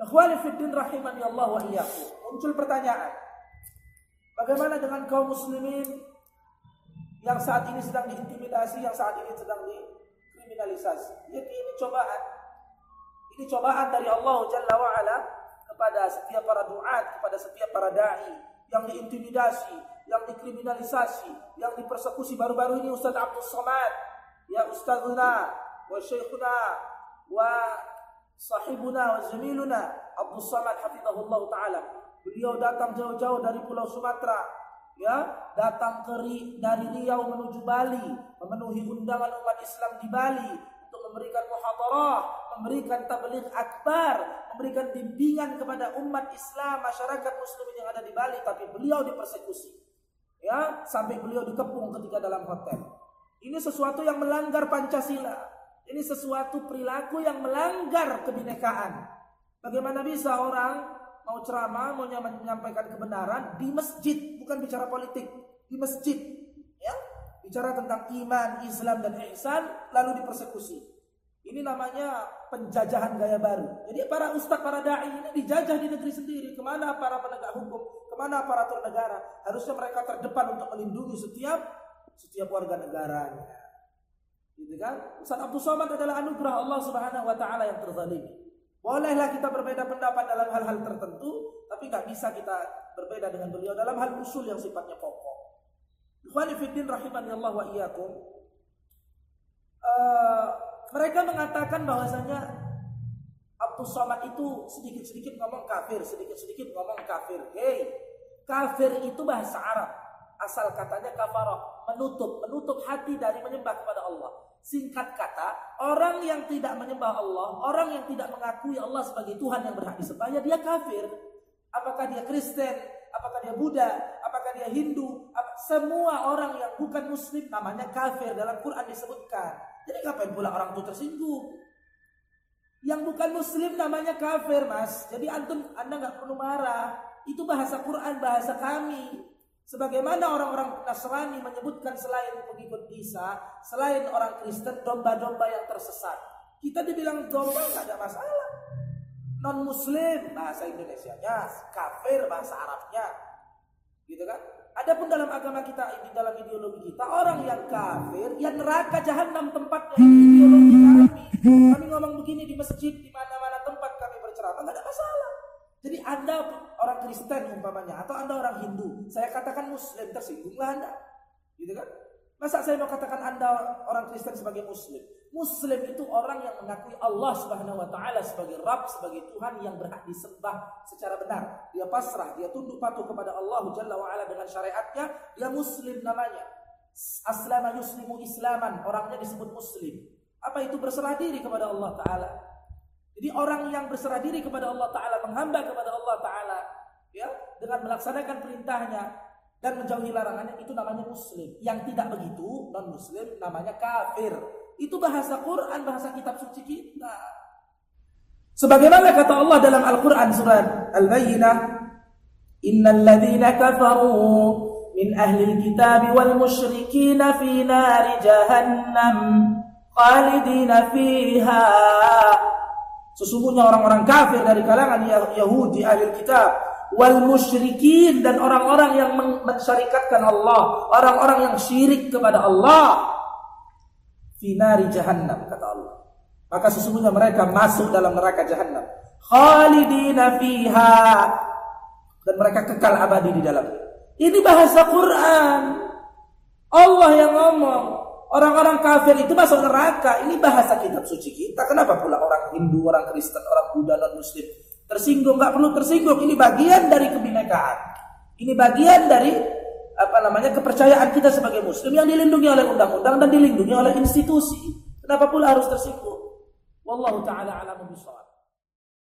Ikhwani fiddin rahimani Allah wa iyyakum. Muncul pertanyaan. Bagaimana dengan kaum muslimin yang saat ini sedang diintimidasi, yang saat ini sedang dikriminalisasi? Jadi ini cobaan. Ini cobaan dari Allah Jalla wa Ala kepada setiap para duat, kepada setiap para dai yang diintimidasi, yang dikriminalisasi, yang dipersekusi. Baru-baru ini Ustaz Abdul Somad, ya Ustazuna wa Syekhuna wa sahibuna wa zamiluna Abdul Somad hafizahullah taala. Beliau datang jauh-jauh dari Pulau Sumatera, ya, datang dari Riau menuju Bali, memenuhi undangan umat Islam di Bali untuk memberikan muhadarah, memberikan tabligh akbar, memberikan bimbingan kepada umat Islam, masyarakat muslimin yang ada di Bali, tapi beliau dipersekusi. Ya, sampai beliau dikepung ketika dalam hotel. Ini sesuatu yang melanggar Pancasila. Ini sesuatu perilaku yang melanggar kebinekaan. Bagaimana bisa orang mau ceramah, mau menyampaikan kebenaran di masjid, bukan bicara politik, di masjid, ya, bicara tentang iman, Islam dan ihsan, lalu dipersekusi. Ini namanya penjajahan gaya baru. Jadi para ustaz, para dai ini dijajah di negeri sendiri. Kemana para penegak hukum? Kemana aparatur negara? Harusnya mereka terdepan untuk melindungi setiap warga negaranya. Gitu kan? Ustaz Abdul Somad adalah anugerah Allah Subhanahu wa taala yang terzalimi. Bolehlah kita berbeda pendapat dalam hal-hal tertentu, tapi enggak bisa kita berbeda dengan beliau dalam hal usul yang sifatnya pokok. Ikhwani fiddin rahimani Allah wa iyyakum. Mereka mengatakan bahwasanya Abdul Somad itu sedikit-sedikit ngomong kafir, sedikit-sedikit ngomong kafir. Hey, kafir itu bahasa Arab. Asal katanya kafarah, menutup hati dari menyembah kepada Allah. Singkat kata, orang yang tidak menyembah Allah, orang yang tidak mengakui Allah sebagai Tuhan yang berhak disembah, ya dia kafir. Apakah dia Kristen, apakah dia Buddha, apakah dia Hindu, semua orang yang bukan Muslim namanya kafir, dalam Quran disebutkan. Jadi ngapain pula orang itu tersinggung? Yang bukan Muslim namanya kafir, Mas. Jadi Anda nggak perlu marah. Itu bahasa Quran, bahasa kami. Sebagaimana orang-orang Nasrani menyebutkan selain pengikut Isa, selain orang Kristen, domba-domba yang tersesat. Kita dibilang domba nggak ada masalah. Non-Muslim bahasa Indonesianya, kafir bahasa Arabnya, gitu kan? Adapun dalam agama kita ini, dalam ideologi kita, orang yang kafir, ya neraka jahanam tempatnya. Ideologi kami. Kami ngomong begini di masjid, di mana-mana tempat kami berceramah, nggak ada masalah. Jadi Anda orang Kristen umpamanya, atau Anda orang Hindu, saya katakan Muslim, tersinggunglah Anda, gitu kan? Masa saya mau katakan Anda orang Kristen sebagai Muslim? Muslim itu orang yang mengakui Allah Subhanahu wa taala sebagai Rabb, sebagai Tuhan yang berhak disembah secara benar. Dia pasrah, dia tunduk patuh kepada Allah Jalla wa Ala dengan syariatnya, dia Muslim namanya. Aslama yuslimu islaman, orangnya disebut Muslim. Apa itu? Berserah diri kepada Allah Ta'ala. Jadi orang yang berserah diri kepada Allah Ta'ala, menghamba kepada Allah Ta'ala, ya, dengan melaksanakan perintahnya dan menjauhi larangannya, itu namanya Muslim. Yang tidak begitu, non-Muslim, namanya kafir. Itu bahasa Quran, bahasa kitab suci kita. Sebagaimana kata Allah dalam Al-Quran surat Al-Bayyinah, innal ladzina kafaru min ahlil kitabi wal musyrikina fi nari jahannam khalidina fiha. Sesungguhnya orang-orang kafir dari kalangan Yahudi ahli kitab wal musyrikin, dan orang-orang yang mensyarikatkan Allah, orang-orang yang syirik kepada Allah, fi nari jahannam, kata Allah. Maka sesungguhnya mereka masuk dalam neraka jahannam, khalidina fiha, dan mereka kekal abadi di dalamnya. Ini bahasa Quran. Allah yang ngomong. Orang-orang kafir itu masuk neraka. Ini bahasa kitab suci kita. Kenapa pula orang Hindu, orang Kristen, orang Buddha, non-Muslim tersinggung? Gak perlu tersinggung. Ini bagian dari kebinekaan. Ini bagian dari kepercayaan kita sebagai Muslim yang dilindungi oleh undang-undang dan dilindungi oleh institusi. Kenapa pula harus tersinggung? Wallahu ta'ala a'lamu bishawab.